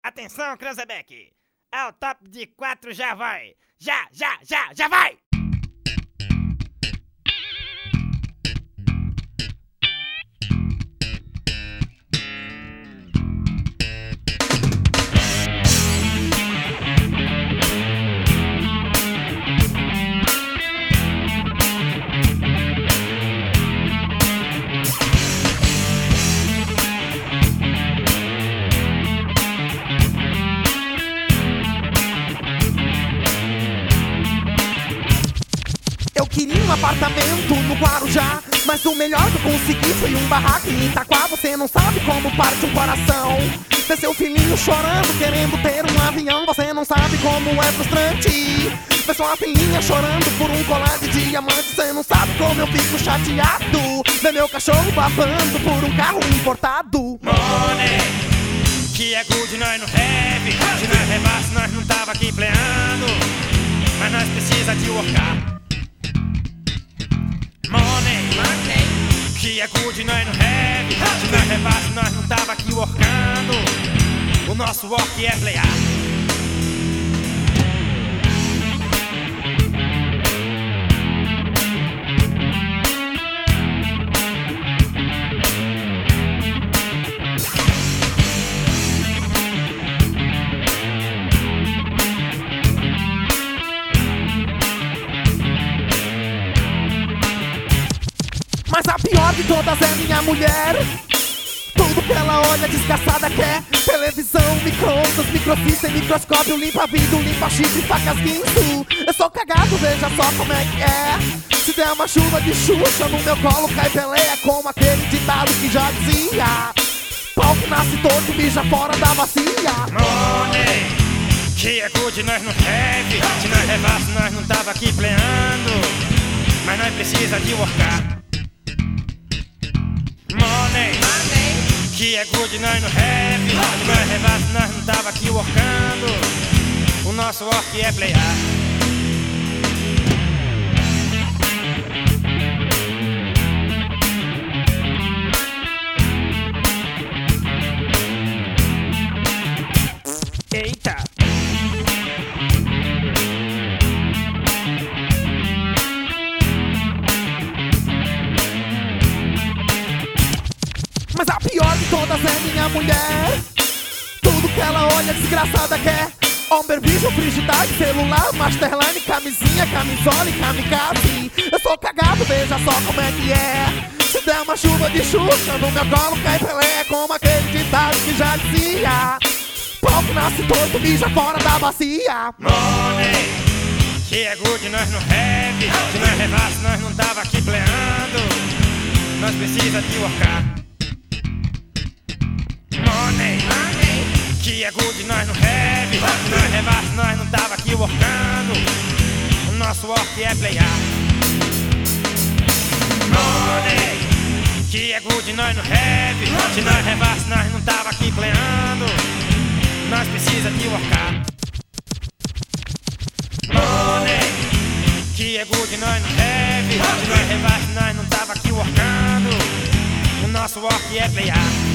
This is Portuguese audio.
Atenção, Cranzebeck! Ao top de 4 já vai! Já vai! Eu queria um apartamento no Guarujá, mas o melhor que eu consegui foi um barraco em Itaquá. Você não sabe como parte um coração. Ver seu filhinho chorando, querendo ter um avião. Você não sabe como é frustrante. Ver sua filhinha chorando por um colar de diamante. Você não sabe como eu fico chateado. Ver meu cachorro babando por um carro importado. Money, que é good, nós não have. Se nós rebasse, nós não tava aqui pleando. Mas nós precisa de workar. Money, que é good, nós não have. Se nós rebasse, nós não tava aqui workando. O nosso work é playar. Mas a pior de todas é minha mulher. Tudo que ela olha desgraçada quer. Televisão, micro-ondas, microfície, microscópio, limpa-vidro, limpa-chifre, facas, guinso. Eu sou cagado, veja só como é que é. Se der uma chuva de Xuxa no meu colo cai peleia. Como aquele ditado que já dizia: pau que nasce torto, mija fora da bacia. Money, que é good, nós não have. Se nós rebasse, nós não tava aqui pleando. Mas nós precisa de workar. Money, que é good, nós não have. Se nós rebasse, nós não tava aqui workando. O nosso work é playar. Eita! Mas a pior de todas é minha mulher. Tudo que ela olha desgraçada quer. Homem, Vision, Frigidaire, celular, Masterline, camisinha, camisola e kamikaze. Eu sou cagado, veja só como é que é. Se der uma chuva de Xuxa no meu colo cai Pelé. Como aquele ditado que já dizia: pau que nasce torto, mija fora da bacia. Money, que é good, nós não have. Se nós rebasse, nós não tava aqui pleando. Nós precisa de workar. Money, que é good, nós não have. Se nós rebasse, nós não tava aqui workando. O nosso work é playar. Money, que é good, nós não have. Se nós rebasse, nós não tava aqui pleando. Nós precisa de workar. Money, que é good, nós não have. Se nós rebasse, nós não tava aqui workando. O nosso work é playar.